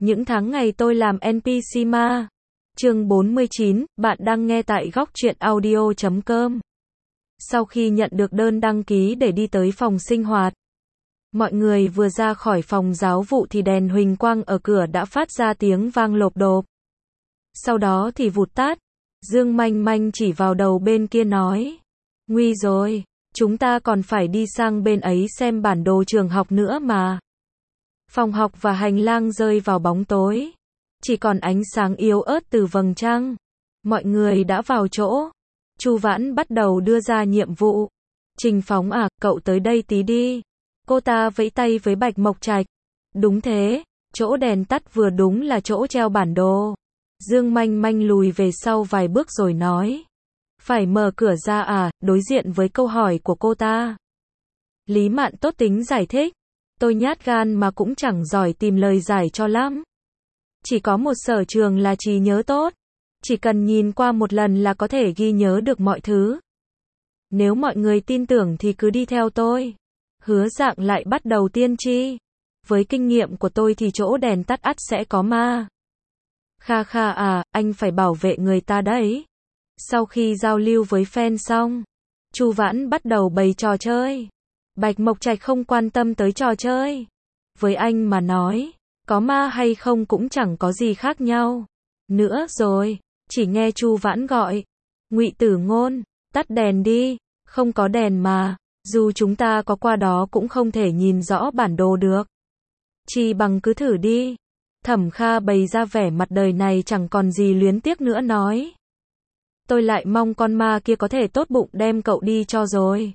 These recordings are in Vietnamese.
Những tháng ngày tôi làm NPC ma. Chương 49, bạn đang nghe tại góc truyện audio.com. Sau khi nhận được đơn đăng ký để đi tới phòng sinh hoạt, mọi người vừa ra khỏi phòng giáo vụ thì đèn huỳnh quang ở cửa đã phát ra tiếng vang lộp độp. Sau đó thì vụt tắt. Dương Manh Manh chỉ vào đầu bên kia nói: "Nguy rồi, chúng ta còn phải đi sang bên ấy xem bản đồ trường học nữa mà." Phòng học và hành lang rơi vào bóng tối, chỉ còn ánh sáng yếu ớt từ vầng trăng. Mọi người đã vào chỗ. Chu Vãn bắt đầu đưa ra nhiệm vụ. "Trình Phóng à, cậu tới đây tí đi." Cô ta vẫy tay với Bạch Mộc Trạch. "Đúng thế, chỗ đèn tắt vừa đúng là chỗ treo bản đồ." Dương Manh Manh lùi về sau vài bước rồi nói: "Phải mở cửa ra à?" Đối diện với câu hỏi của cô ta, Lý Mạn tốt tính giải thích: "Tôi nhát gan mà cũng chẳng giỏi tìm lời giải cho lắm. Chỉ có một sở trường là trí nhớ tốt. Chỉ cần nhìn qua một lần là có thể ghi nhớ được mọi thứ. Nếu mọi người tin tưởng thì cứ đi theo tôi." Hứa Dạng lại bắt đầu tiên tri: "Với kinh nghiệm của tôi thì chỗ đèn tắt ắt sẽ có ma." "Kha kha à, anh phải bảo vệ người ta đấy." Sau khi giao lưu với fan xong, Chu Vãn bắt đầu bày trò chơi. Bạch Mộc Trạch không quan tâm tới trò chơi. Với anh mà nói, có ma hay không cũng chẳng có gì khác nhau. Nữa rồi, chỉ nghe Chu Vãn gọi: "Ngụy Tử Ngôn, tắt đèn đi." "Không có đèn mà, dù chúng ta có qua đó cũng không thể nhìn rõ bản đồ được." "Chi bằng cứ thử đi." Thẩm Kha bày ra vẻ mặt đời này chẳng còn gì luyến tiếc nữa nói: "Tôi lại mong con ma kia có thể tốt bụng đem cậu đi cho rồi."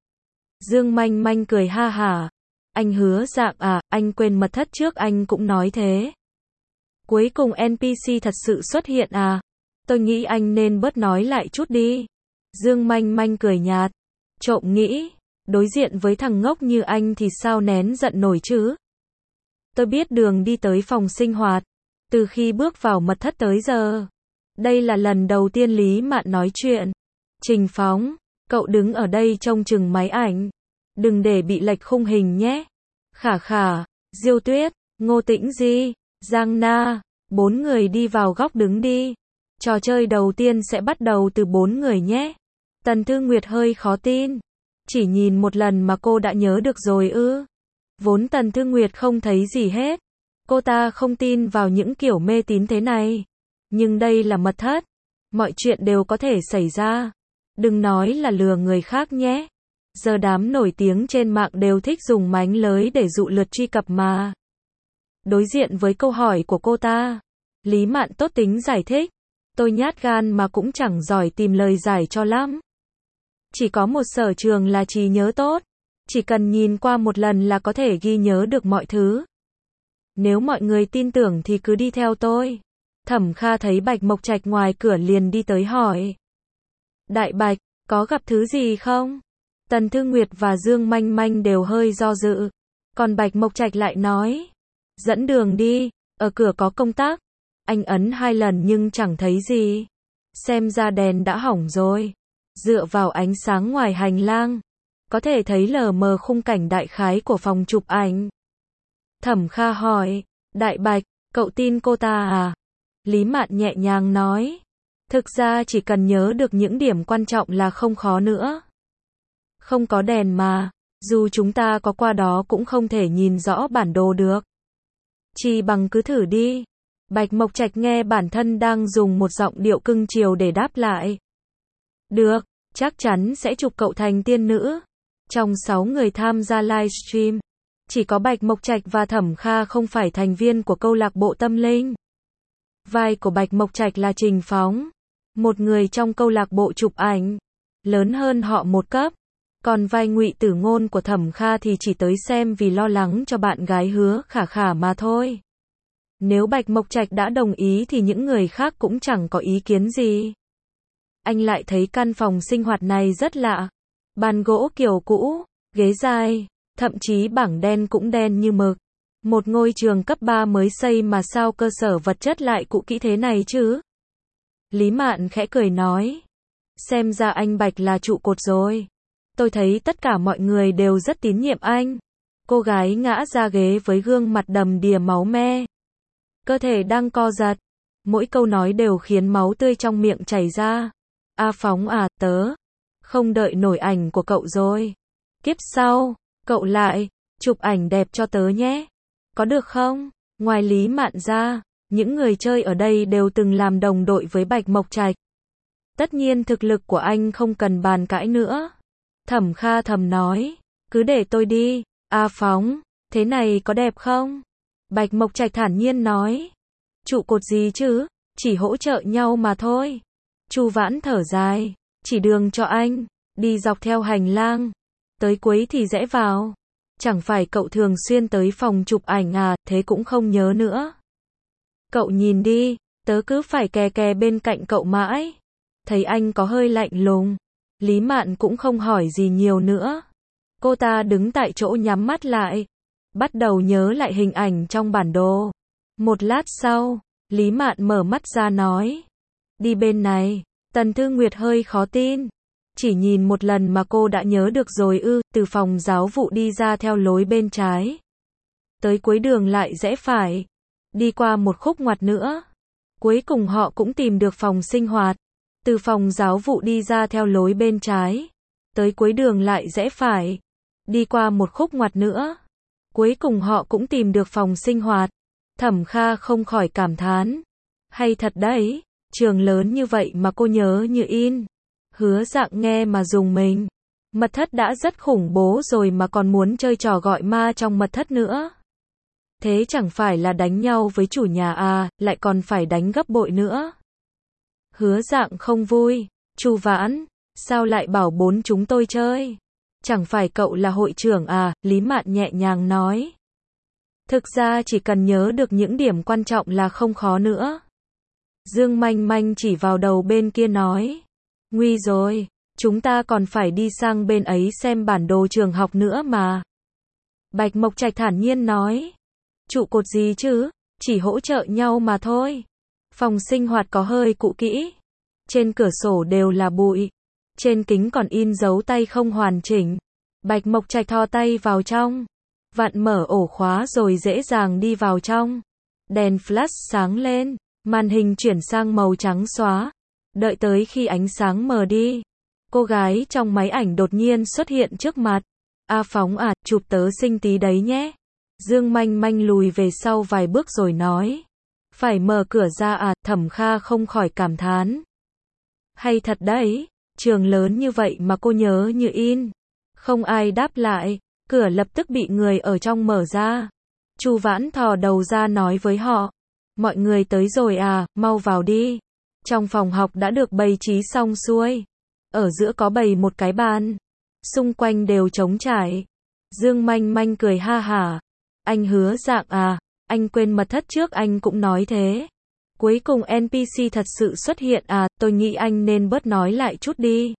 Dương Manh Manh cười ha hả: "Anh Hứa Dạng à, anh quên mật thất trước anh cũng nói thế." "Cuối cùng NPC thật sự xuất hiện à? Tôi nghĩ anh nên bớt nói lại chút đi." Dương Manh Manh cười nhạt: "Trộm nghĩ, đối diện với thằng ngốc như anh thì sao nén giận nổi chứ. Tôi biết đường đi tới phòng sinh hoạt, từ khi bước vào mật thất tới giờ." Đây là lần đầu tiên Lý Mạn nói chuyện. "Trình Phóng, cậu đứng ở đây trông chừng máy ảnh. Đừng để bị lệch khung hình nhé." Khả Khả, Diêu Tuyết, Ngô Tĩnh Di, Giang Na, 4 người đi vào góc đứng đi. "Trò chơi đầu tiên sẽ bắt đầu từ 4 người nhé." Tần Thư Nguyệt hơi khó tin. "Chỉ nhìn một lần mà cô đã nhớ được rồi ư?" Vốn Tần Thư Nguyệt không thấy gì hết. Cô ta không tin vào những kiểu mê tín thế này. Nhưng đây là mật thất. Mọi chuyện đều có thể xảy ra. Đừng nói là lừa người khác nhé. Giờ đám nổi tiếng trên mạng đều thích dùng mánh lới để dụ lượt truy cập mà. Đối diện với câu hỏi của cô ta, Lý Mạn tốt tính giải thích: "Tôi nhát gan mà cũng chẳng giỏi tìm lời giải cho lắm. Chỉ có một sở trường là trí nhớ tốt. Chỉ cần nhìn qua một lần là có thể ghi nhớ được mọi thứ. Nếu mọi người tin tưởng thì cứ đi theo tôi." Thẩm Kha thấy Bạch Mộc Trạch ngoài cửa liền đi tới hỏi: "Đại Bạch, có gặp thứ gì không?" Tần Thư Nguyệt và Dương Manh Manh đều hơi do dự. Còn Bạch Mộc Trạch lại nói: "Dẫn đường đi, ở cửa có công tắc." Anh ấn 2 lần nhưng chẳng thấy gì. Xem ra đèn đã hỏng rồi. Dựa vào ánh sáng ngoài hành lang, có thể thấy lờ mờ khung cảnh đại khái của phòng chụp ảnh. Thẩm Kha hỏi: "Đại Bạch, cậu tin cô ta à?" Lý Mạn nhẹ nhàng nói: "Thực ra chỉ cần nhớ được những điểm quan trọng là không khó nữa. Không có đèn mà, dù chúng ta có qua đó cũng không thể nhìn rõ bản đồ được. Chi bằng cứ thử đi." Bạch Mộc Trạch nghe bản thân đang dùng một giọng điệu cưng chiều để đáp lại: "Được, chắc chắn sẽ chụp cậu thành tiên nữ." Trong 6 người tham gia livestream, chỉ có Bạch Mộc Trạch và Thẩm Kha không phải thành viên của câu lạc bộ tâm linh. Vai của Bạch Mộc Trạch là Trình Phóng, một người trong câu lạc bộ chụp ảnh, lớn hơn họ một cấp. Còn vai Ngụy Tử Ngôn của Thẩm Kha thì chỉ tới xem vì lo lắng cho bạn gái Hứa Khả Khả mà thôi. Nếu Bạch Mộc Trạch đã đồng ý thì những người khác cũng chẳng có ý kiến gì. Anh lại thấy căn phòng sinh hoạt này rất lạ. Bàn gỗ kiểu cũ, ghế dài, thậm chí bảng đen cũng đen như mực. Một ngôi trường cấp 3 mới xây mà sao cơ sở vật chất lại cũ kỹ thế này chứ? Lý Mạn khẽ cười nói: "Xem ra anh Bạch là trụ cột rồi. Tôi thấy tất cả mọi người đều rất tín nhiệm anh." Cô gái ngã ra ghế với gương mặt đầm đìa máu me. cơ thể đang co giật. Mỗi câu nói đều khiến máu tươi trong miệng chảy ra. A Phóng à, tớ không đợi nổi ảnh của cậu rồi. Kiếp sau, cậu lại chụp ảnh đẹp cho tớ nhé. Có được không? Ngoài Lý Mạn ra, những người chơi ở đây đều từng làm đồng đội với Bạch Mộc Trạch. Tất nhiên thực lực của anh không cần bàn cãi nữa. Thẩm Kha thầm nói, cứ để tôi đi. A Phóng, thế này có đẹp không? Bạch Mộc Trạch thản nhiên nói, trụ cột gì chứ, chỉ hỗ trợ nhau mà thôi. Chu Vãn thở dài, chỉ đường cho anh, đi dọc theo hành lang, tới cuối thì rẽ vào. Chẳng phải cậu thường xuyên tới phòng chụp ảnh à, thế cũng không nhớ nữa. Cậu nhìn đi, tớ cứ phải kè kè bên cạnh cậu mãi. Thấy anh có hơi lạnh lùng, Lý Mạn cũng không hỏi gì nhiều nữa. Cô ta đứng tại chỗ nhắm mắt lại, bắt đầu nhớ lại hình ảnh trong bản đồ. Một lát sau, Lý Mạn mở mắt ra nói, đi bên này. Tần Thư Nguyệt hơi khó tin. Chỉ nhìn một lần mà cô đã nhớ được rồi ư? Từ phòng giáo vụ đi ra theo lối bên trái. Tới cuối đường lại rẽ phải. Đi qua một khúc ngoặt nữa. Cuối cùng họ cũng tìm được phòng sinh hoạt. Từ phòng giáo vụ đi ra theo lối bên trái. Tới cuối đường lại rẽ phải. Đi qua một khúc ngoặt nữa. Cuối cùng họ cũng tìm được phòng sinh hoạt. Thẩm Kha không khỏi cảm thán. Hay thật đấy, trường lớn như vậy mà cô nhớ như in. Hứa Dạng nghe mà rùng mình. Mật thất đã rất khủng bố rồi mà còn muốn chơi trò gọi ma trong mật thất nữa. Thế chẳng phải là đánh nhau với chủ nhà à, lại còn phải đánh gấp bội nữa. Hứa Dạng không vui. Chu Vãn, sao lại bảo bốn chúng tôi chơi? Chẳng phải cậu là hội trưởng à? Lý Mạn nhẹ nhàng nói. Thực ra chỉ cần nhớ được những điểm quan trọng là không khó nữa. Dương Manh Manh chỉ vào đầu bên kia nói. Nguy rồi, chúng ta còn phải đi sang bên ấy xem bản đồ trường học nữa mà. Bạch Mộc Trạch thản nhiên nói. Trụ cột gì chứ, chỉ hỗ trợ nhau mà thôi. Phòng sinh hoạt có hơi cũ kỹ. Trên cửa sổ đều là bụi. Trên kính còn in dấu tay không hoàn chỉnh. Bạch Mộc Trạch thò tay vào trong. Vặn mở ổ khóa rồi dễ dàng đi vào trong. Đèn flash sáng lên. Màn hình chuyển sang màu trắng xóa. Đợi tới khi ánh sáng mờ đi. Cô gái trong máy ảnh đột nhiên xuất hiện trước mặt. A Phóng à, chụp tớ xinh tí đấy nhé. Dương Manh Manh lùi về sau vài bước rồi nói. Phải mở cửa ra à? Thẩm Kha không khỏi cảm thán. Hay thật đấy, trường lớn như vậy mà cô nhớ như in. Không ai đáp lại, cửa lập tức bị người ở trong mở ra. Chu Vãn thò đầu ra nói với họ. Mọi người tới rồi à, mau vào đi. Trong phòng học đã được bày trí xong xuôi. Ở giữa có bày một cái bàn. Xung quanh đều trống trải. Dương Manh Manh cười ha hả. Anh Hứa Dạng à, anh quên mật thất trước anh cũng nói thế. Cuối cùng NPC thật sự xuất hiện à, tôi nghĩ anh nên bớt nói lại chút đi.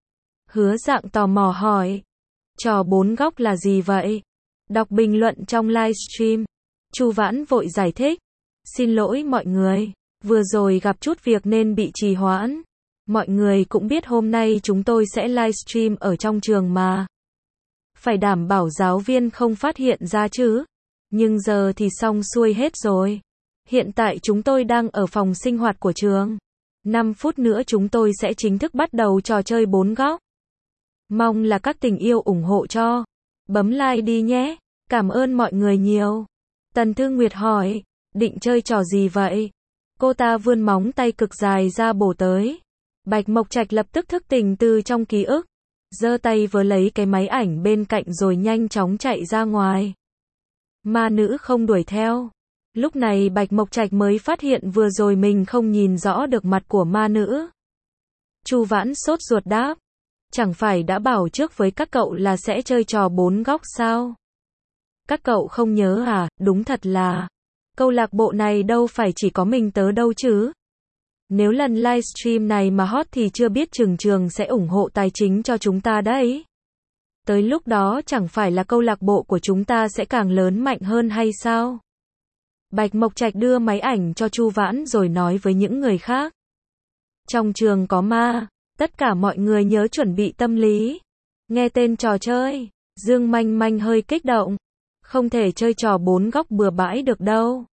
Hứa Dạng tò mò hỏi. Trò bốn góc là gì vậy? Đọc bình luận trong livestream. Chu Vãn vội giải thích. Xin lỗi mọi người, vừa rồi gặp chút việc nên bị trì hoãn. Mọi người cũng biết hôm nay chúng tôi sẽ livestream ở trong trường mà. Phải đảm bảo giáo viên không phát hiện ra chứ. Nhưng giờ thì xong xuôi hết rồi. Hiện tại chúng tôi đang ở phòng sinh hoạt của trường. 5 phút nữa chúng tôi sẽ chính thức bắt đầu trò chơi bốn góc. Mong là các tình yêu ủng hộ cho. Bấm like đi nhé. Cảm ơn mọi người nhiều. Tần Thư Nguyệt hỏi. Định chơi trò gì vậy? Cô ta vươn móng tay cực dài ra bổ tới. Bạch Mộc Trạch lập tức thức tỉnh từ trong ký ức. Giơ tay vớ lấy cái máy ảnh bên cạnh rồi nhanh chóng chạy ra ngoài. Ma nữ không đuổi theo. Lúc này Bạch Mộc Trạch mới phát hiện vừa rồi mình không nhìn rõ được mặt của ma nữ. Chu Vãn sốt ruột đáp. Chẳng phải đã bảo trước với các cậu là sẽ chơi trò bốn góc sao? Các cậu không nhớ à? Đúng thật là câu lạc bộ này đâu phải chỉ có mình tớ đâu chứ. Nếu lần livestream này mà hot thì chưa biết trường sẽ ủng hộ tài chính cho chúng ta đấy. Tới lúc đó chẳng phải là câu lạc bộ của chúng ta sẽ càng lớn mạnh hơn hay sao? Bạch Mộc Trạch đưa máy ảnh cho Chu Vãn rồi nói với những người khác. Trong trường có ma, tất cả mọi người nhớ chuẩn bị tâm lý. Nghe tên trò chơi, Dương Manh Manh hơi kích động. Không thể chơi trò bốn góc bừa bãi được đâu.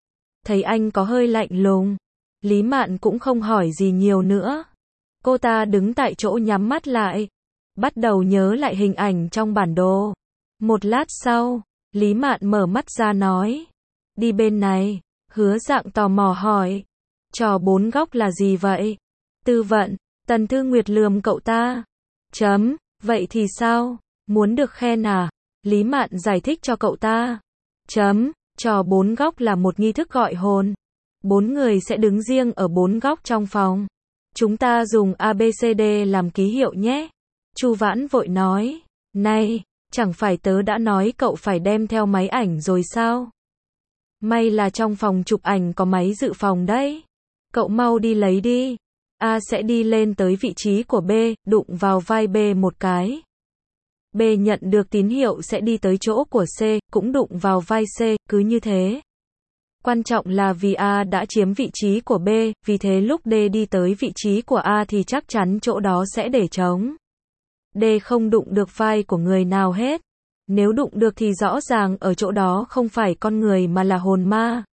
Thấy anh có hơi lạnh lùng, Lý Mạn cũng không hỏi gì nhiều nữa. Cô ta đứng tại chỗ nhắm mắt lại, bắt đầu nhớ lại hình ảnh trong bản đồ. Một lát sau, Lý Mạn mở mắt ra nói, đi bên này. Hứa Dạng tò mò hỏi, trò 4 góc là gì vậy? Tư vận. Tần Thư Nguyệt lườm cậu ta. Vậy thì sao? Muốn được khen à? Lý Mạn giải thích cho cậu ta. Trò 4 góc là một nghi thức gọi hồn. 4 người sẽ đứng riêng ở 4 góc trong phòng. Chúng ta dùng ABCD làm ký hiệu nhé. Chu Vãn vội nói, này, chẳng phải tớ đã nói cậu phải đem theo máy ảnh rồi sao? May là trong phòng chụp ảnh có máy dự phòng đấy. Cậu mau đi lấy đi. A sẽ đi lên tới vị trí của B, đụng vào vai B một cái. B nhận được tín hiệu sẽ đi tới chỗ của C, cũng đụng vào vai C, cứ như thế. Quan trọng là vì A đã chiếm vị trí của B, vì thế lúc D đi tới vị trí của A thì chắc chắn chỗ đó sẽ để trống. D không đụng được vai của người nào hết. Nếu đụng được thì rõ ràng ở chỗ đó không phải con người mà là hồn ma.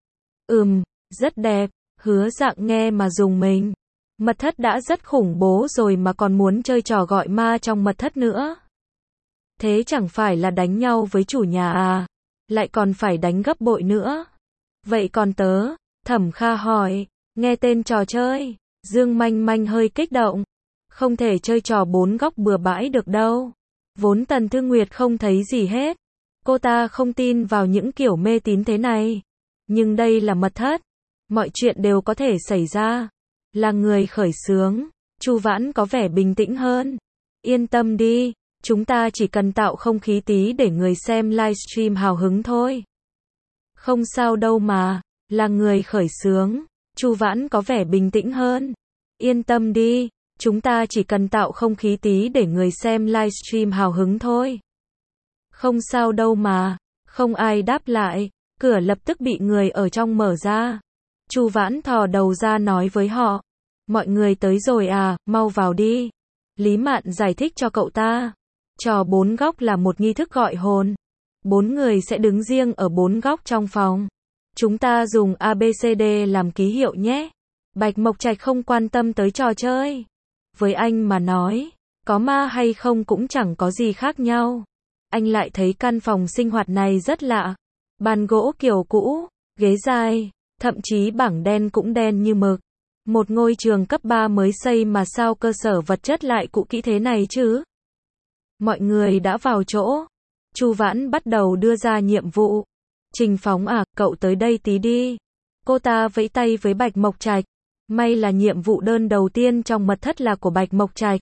Rất đẹp. Hứa Dạng nghe mà rùng mình. Mật thất đã rất khủng bố rồi mà còn muốn chơi trò gọi ma trong mật thất nữa. Thế chẳng phải là đánh nhau với chủ nhà à? Lại còn phải đánh gấp bội nữa. Vậy còn tớ? Thẩm Kha hỏi. Nghe tên trò chơi, Dương Manh Manh hơi kích động. Không thể chơi trò 4 góc bừa bãi được đâu. Vốn Tần Thư Nguyệt không thấy gì hết. Cô ta không tin vào những kiểu mê tín thế này. Nhưng đây là mật thất. Mọi chuyện đều có thể xảy ra. Là người khởi xướng. Chu Vãn có vẻ bình tĩnh hơn. Yên tâm đi. Chúng ta chỉ cần tạo không khí tí để người xem livestream hào hứng thôi. Không sao đâu mà. Là người khởi xướng. Chu Vãn có vẻ bình tĩnh hơn. Yên tâm đi. Chúng ta chỉ cần tạo không khí tí để người xem livestream hào hứng thôi. Không sao đâu mà. Không ai đáp lại. Cửa lập tức bị người ở trong mở ra. Chu Vãn thò đầu ra nói với họ. Mọi người tới rồi à, mau vào đi. Lý Mạn giải thích cho cậu ta. Trò 4 góc là một nghi thức gọi hồn. 4 người sẽ đứng riêng ở 4 góc trong phòng. Chúng ta dùng ABCD làm ký hiệu nhé. Bạch Mộc Trạch không quan tâm tới trò chơi. Với anh mà nói, có ma hay không cũng chẳng có gì khác nhau. Anh lại thấy căn phòng sinh hoạt này rất lạ. Bàn gỗ kiểu cũ, ghế dài, thậm chí bảng đen cũng đen như mực. Một ngôi trường cấp 3 mới xây mà sao cơ sở vật chất lại cũ kỹ thế này chứ? Mọi người đã vào chỗ. Chu Vãn bắt đầu đưa ra nhiệm vụ. Trình Phóng à, cậu tới đây tí đi. Cô ta vẫy tay với Bạch Mộc Trạch. May là nhiệm vụ đơn đầu tiên trong mật thất là của Bạch Mộc Trạch.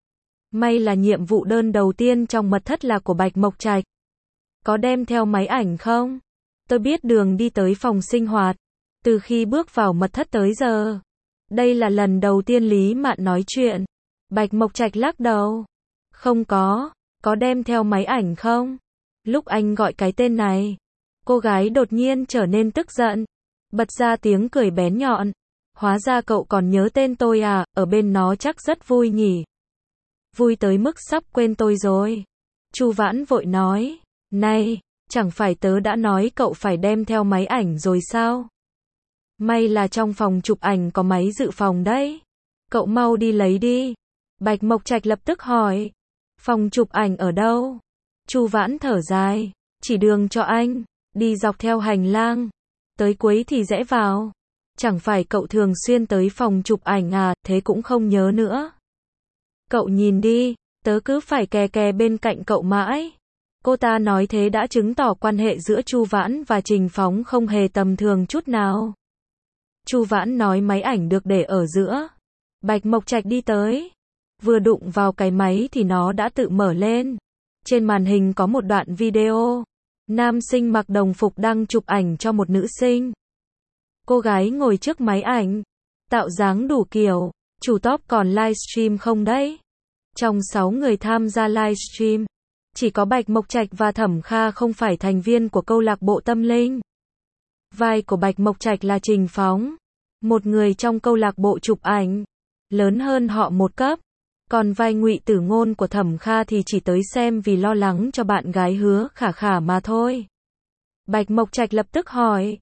Có đem theo máy ảnh không? Tôi biết đường đi tới phòng sinh hoạt. Từ khi bước vào mật thất tới giờ. Đây là lần đầu tiên Lý Mạn nói chuyện. Bạch Mộc Trạch lắc đầu. Không có. Có đem theo máy ảnh không? Lúc anh gọi cái tên này, cô gái đột nhiên trở nên tức giận. Bật ra tiếng cười bén nhọn. Hóa ra cậu còn nhớ tên tôi à, ở bên nó chắc rất vui nhỉ. Vui tới mức sắp quên tôi rồi. Chu Vãn vội nói. Này, chẳng phải tớ đã nói cậu phải đem theo máy ảnh rồi sao? May là trong phòng chụp ảnh có máy dự phòng đấy. Cậu mau đi lấy đi. Bạch Mộc Trạch lập tức hỏi. Phòng chụp ảnh ở đâu? Chu Vãn thở dài. Chỉ đường cho anh. Đi dọc theo hành lang. Tới cuối thì rẽ vào. Chẳng phải cậu thường xuyên tới phòng chụp ảnh à, thế cũng không nhớ nữa. Cậu nhìn đi, tớ cứ phải kè kè bên cạnh cậu mãi. Cô ta nói thế đã chứng tỏ quan hệ giữa Chu Vãn và Trình Phóng không hề tầm thường chút nào. Chu Vãn nói máy ảnh được để ở giữa. Bạch Mộc Trạch đi tới. Vừa đụng vào cái máy thì nó đã tự mở lên. Trên màn hình có một đoạn video. Nam sinh mặc đồng phục đang chụp ảnh cho một nữ sinh. Cô gái ngồi trước máy ảnh. Tạo dáng đủ kiểu. Chủ top còn livestream không đấy? Trong 6 người tham gia livestream, chỉ có Bạch Mộc Trạch và Thẩm Kha không phải thành viên của câu lạc bộ tâm linh. Vai của Bạch Mộc Trạch là Trình Phóng, một người trong câu lạc bộ chụp ảnh, lớn hơn họ một cấp. Còn vai Ngụy Tử Ngôn của Thẩm Kha thì chỉ tới xem vì lo lắng cho bạn gái Hứa Khả Khả mà thôi. Bạch Mộc Trạch lập tức hỏi.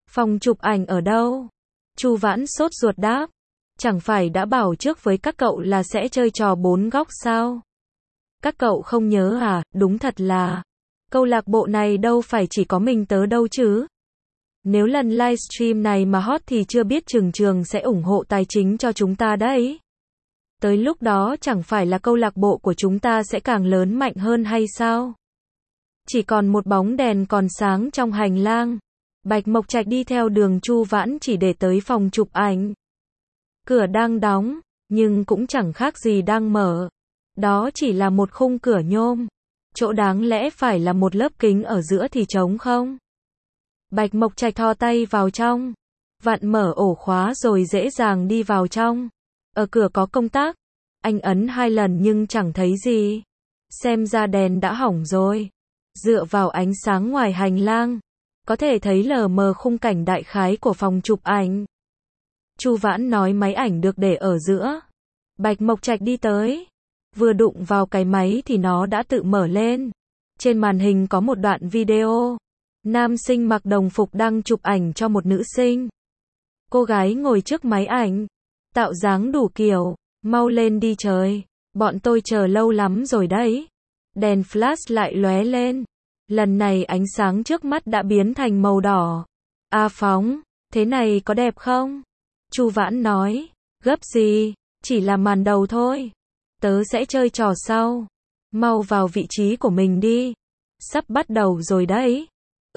Phòng chụp ảnh ở đâu? Chu Vãn sốt ruột đáp. Chẳng phải đã bảo trước với các cậu là sẽ chơi trò 4 góc sao? Các cậu không nhớ à? Đúng thật là, câu lạc bộ này đâu phải chỉ có mình tớ đâu chứ. Nếu lần livestream này mà hot thì chưa biết trường sẽ ủng hộ tài chính cho chúng ta đấy. Tới lúc đó chẳng phải là câu lạc bộ của chúng ta sẽ càng lớn mạnh hơn hay sao? Chỉ còn một bóng đèn còn sáng trong hành lang. Bạch Mộc Trạch đi theo đường Chu Vãn chỉ để tới phòng chụp ảnh. Cửa đang đóng, nhưng cũng chẳng khác gì đang mở. Đó chỉ là một khung cửa nhôm. Chỗ đáng lẽ phải là một lớp kính ở giữa thì trống không. Bạch Mộc Trạch thò tay vào trong, vặn mở ổ khóa rồi dễ dàng đi vào trong. Ở cửa có công tắc. Anh ấn 2 lần nhưng chẳng thấy gì. Xem ra đèn đã hỏng rồi. Dựa vào ánh sáng ngoài hành lang, có thể thấy lờ mờ khung cảnh đại khái của phòng chụp ảnh. Chu Vãn nói máy ảnh được để ở giữa. Bạch Mộc Trạch đi tới, vừa đụng vào cái máy thì nó đã tự mở lên. Trên màn hình có một đoạn video. Nam sinh mặc đồng phục đang chụp ảnh cho một nữ sinh. Cô gái ngồi trước máy ảnh, tạo dáng đủ kiểu. Mau lên đi trời, bọn tôi chờ lâu lắm rồi đấy. Đèn flash lại lóe lên. Lần này ánh sáng trước mắt đã biến thành màu đỏ. A Phóng, thế này có đẹp không? Chu Vãn nói, gấp gì, chỉ là màn đầu thôi. Tớ sẽ chơi trò sau. Mau vào vị trí của mình đi. Sắp bắt đầu rồi đấy.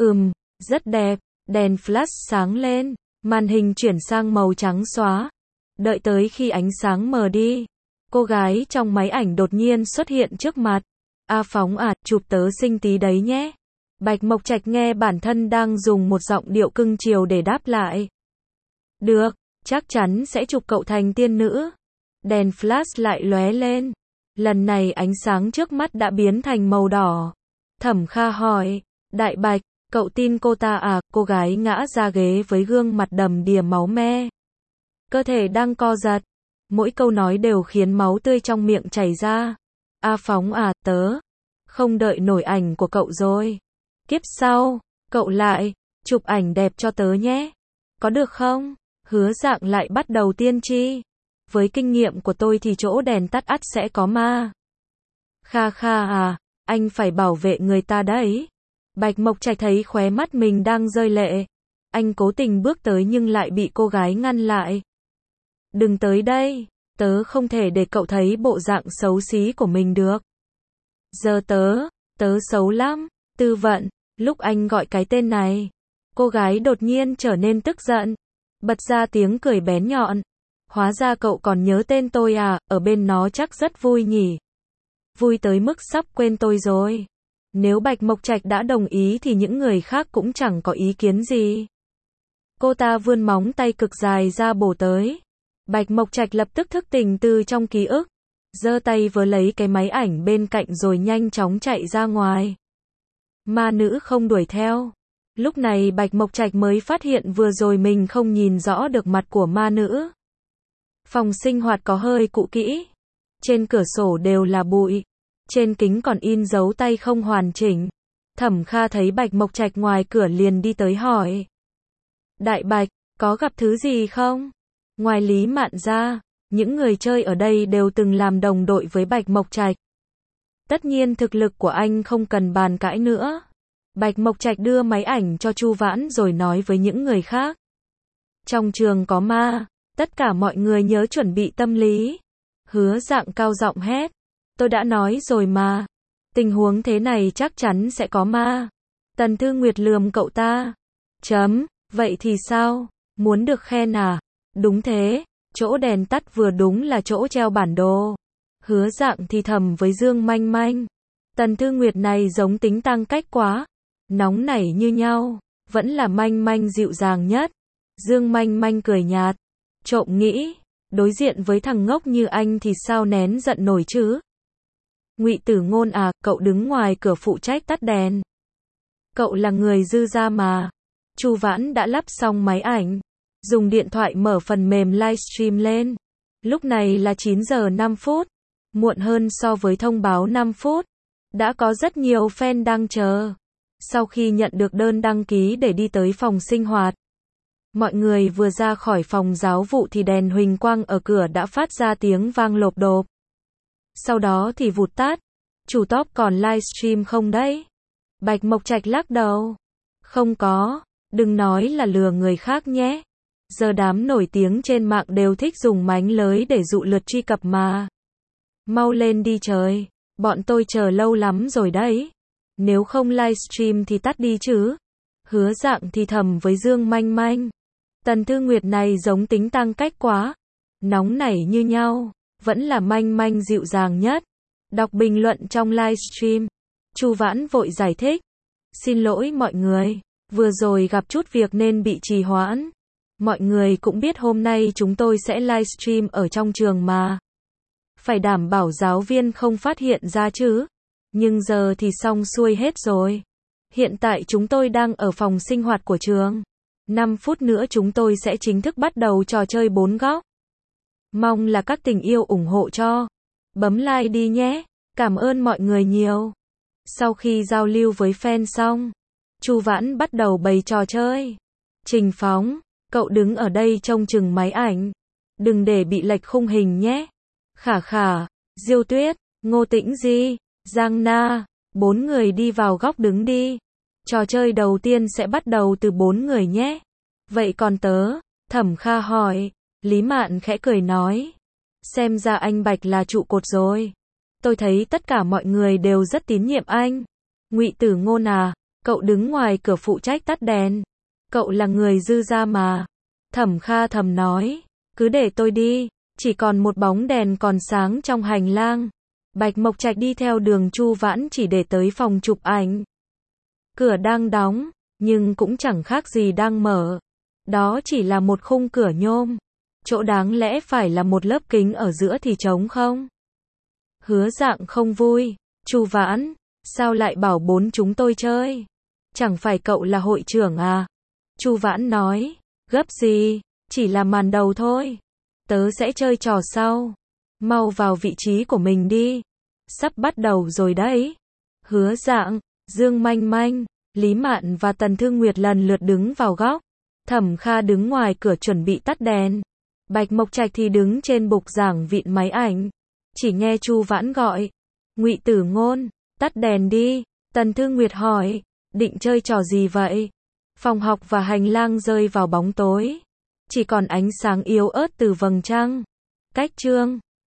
Rất đẹp. Đèn flash sáng lên. Màn hình chuyển sang màu trắng xóa. Đợi tới khi ánh sáng mờ đi, cô gái trong máy ảnh đột nhiên xuất hiện trước mặt. A Phóng à, chụp tớ xinh tí đấy nhé. Bạch Mộc Trạch nghe bản thân đang dùng một giọng điệu cưng chiều để đáp lại. Được, chắc chắn sẽ chụp cậu thành tiên nữ. Đèn flash lại lóe lên. Lần này ánh sáng trước mắt đã biến thành màu đỏ. Thẩm Kha hỏi, Đại Bạch, cậu tin cô ta à? Cô gái ngã ra ghế với gương mặt đầm đìa máu me. Cơ thể đang co giật. Mỗi câu nói đều khiến máu tươi trong miệng chảy ra. A Phóng à, tớ không đợi nổi ảnh của cậu rồi. Kiếp sau, cậu lại chụp ảnh đẹp cho tớ nhé. Có được không? Hứa Dạng lại bắt đầu tiên tri. Với kinh nghiệm của tôi thì chỗ đèn tắt ắt sẽ có ma. Kha kha à, anh phải bảo vệ người ta đấy. Bạch Mộc Trạch thấy khóe mắt mình đang rơi lệ. Anh cố tình bước tới nhưng lại bị cô gái ngăn lại. Đừng tới đây, tớ không thể để cậu thấy bộ dạng xấu xí của mình được. Giờ tớ xấu lắm. Tư Vận, lúc anh gọi cái tên này, cô gái đột nhiên trở nên tức giận, bật ra tiếng cười bén nhọn. Hóa ra cậu còn nhớ tên tôi à, ở bên nó chắc rất vui nhỉ. Vui tới mức sắp quên tôi rồi. Nếu Bạch Mộc Trạch đã đồng ý thì những người khác cũng chẳng có ý kiến gì. Cô ta vươn móng tay cực dài ra bổ tới. Bạch Mộc Trạch lập tức thức tỉnh từ trong ký ức, giơ tay vớ lấy cái máy ảnh bên cạnh rồi nhanh chóng chạy ra ngoài. Ma nữ không đuổi theo. Lúc này Bạch Mộc Trạch mới phát hiện vừa rồi mình không nhìn rõ được mặt của ma nữ. Phòng sinh hoạt có hơi cũ kỹ. Trên cửa sổ đều là bụi. Trên kính còn in dấu tay không hoàn chỉnh. Thẩm Kha thấy Bạch Mộc Trạch ngoài cửa liền đi tới hỏi. Đại Bạch, có gặp thứ gì không? Ngoài Lý Mạn ra, những người chơi ở đây đều từng làm đồng đội với Bạch Mộc Trạch. Tất nhiên thực lực của anh không cần bàn cãi nữa. Bạch Mộc Trạch đưa máy ảnh cho Chu Vãn rồi nói với những người khác. Trong trường có ma, tất cả mọi người nhớ chuẩn bị tâm lý. Hứa Dạng cao giọng hét. Tôi đã nói rồi mà. Tình huống thế này chắc chắn sẽ có ma. Tần Thư Nguyệt lườm cậu ta. Vậy thì sao? Muốn được khen à? Đúng thế, chỗ đèn tắt vừa đúng là chỗ treo bản đồ. Hứa Dạng thì thầm với Dương Manh Manh. Tần Thư Nguyệt này giống tính tăng cách quá. Nóng nảy như nhau, vẫn là Manh Manh dịu dàng nhất. Dương Manh Manh cười nhạt. Trộm nghĩ, đối diện với thằng ngốc như anh thì sao nén giận nổi chứ? Ngụy Tử Ngôn à, cậu đứng ngoài cửa phụ trách tắt đèn. Cậu là người dư gia mà. Chu Vãn đã lắp xong máy ảnh, dùng điện thoại mở phần mềm livestream lên. Lúc này là 9 giờ 5 phút, muộn hơn so với thông báo 5 phút. Đã có rất nhiều fan đang chờ. Sau khi nhận được đơn đăng ký để đi tới phòng sinh hoạt, Mọi người vừa ra khỏi phòng giáo vụ thì đèn huỳnh quang ở cửa đã phát ra tiếng vang lộp độp. Sau đó thì vụt tắt. Chủ top còn livestream không đấy? Bạch Mộc Trạch lắc đầu. Không có, đừng nói là lừa người khác nhé. Giờ đám nổi tiếng trên mạng đều thích dùng mánh lới để dụ lượt truy cập mà. Mau lên đi trời, bọn tôi chờ lâu lắm rồi đấy. Nếu không livestream thì tắt đi chứ. Hứa Dạng thì thầm với Dương Manh Manh. Tần Thư Nguyệt này giống tính tăng cách quá. Nóng nảy như nhau, vẫn là Manh Manh dịu dàng nhất. Đọc bình luận trong livestream. Chu Vãn vội giải thích. Xin lỗi mọi người, vừa rồi gặp chút việc nên bị trì hoãn. Mọi người cũng biết hôm nay chúng tôi sẽ livestream ở trong trường mà. Phải đảm bảo giáo viên không phát hiện ra chứ. Nhưng giờ thì xong xuôi hết rồi. Hiện tại chúng tôi đang ở phòng sinh hoạt của trường. 5 phút nữa chúng tôi sẽ chính thức bắt đầu trò chơi 4 góc. Mong là các tình yêu ủng hộ cho. Bấm like đi nhé. Cảm ơn mọi người nhiều. Sau khi giao lưu với fan xong, Chu Vãn bắt đầu bày trò chơi. Trình Phóng, cậu đứng ở đây trông chừng máy ảnh. Đừng để bị lệch khung hình nhé. Khả Khả, Diêu Tuyết, Ngô Tĩnh Di, Giang Na, 4 người đi vào góc đứng đi. Trò chơi đầu tiên sẽ bắt đầu từ 4 người nhé. Vậy còn tớ? Thẩm Kha hỏi. Lý Mạn khẽ cười nói. Xem ra anh Bạch là trụ cột rồi. Tôi thấy tất cả mọi người đều rất tín nhiệm anh. Ngụy Tử Ngôn à, cậu đứng ngoài cửa phụ trách tắt đèn. Cậu là người dư ra mà. Thẩm Kha thầm nói. Cứ để tôi đi. Chỉ còn một bóng đèn còn sáng trong hành lang. Bạch Mộc Trạch đi theo đường Chu Vãn chỉ để tới phòng chụp ảnh. Cửa đang đóng, nhưng cũng chẳng khác gì đang mở. Đó chỉ là một khung cửa nhôm. Chỗ đáng lẽ phải là một lớp kính ở giữa thì trống không. Hứa Dạng không vui. Chu Vãn, sao lại bảo 4 chúng tôi chơi? Chẳng phải cậu là hội trưởng à? Chu Vãn nói, gấp gì, chỉ là màn đầu thôi. Tớ sẽ chơi trò sau. Mau vào vị trí của mình đi. Sắp bắt đầu rồi đấy. Hứa Dạng, Dương Manh Manh, Lý Mạn và Tần Thư Nguyệt lần lượt đứng vào góc. Thẩm Kha đứng ngoài cửa chuẩn bị tắt đèn. Bạch Mộc Trạch thì đứng trên bục giảng vịn máy ảnh. Chỉ nghe Chu Vãn gọi. Ngụy Tử Ngôn, tắt đèn đi. Tần Thư Nguyệt hỏi, định chơi trò gì vậy? Phòng học và hành lang rơi vào bóng tối. Chỉ còn ánh sáng yếu ớt từ vầng trăng. Cách chương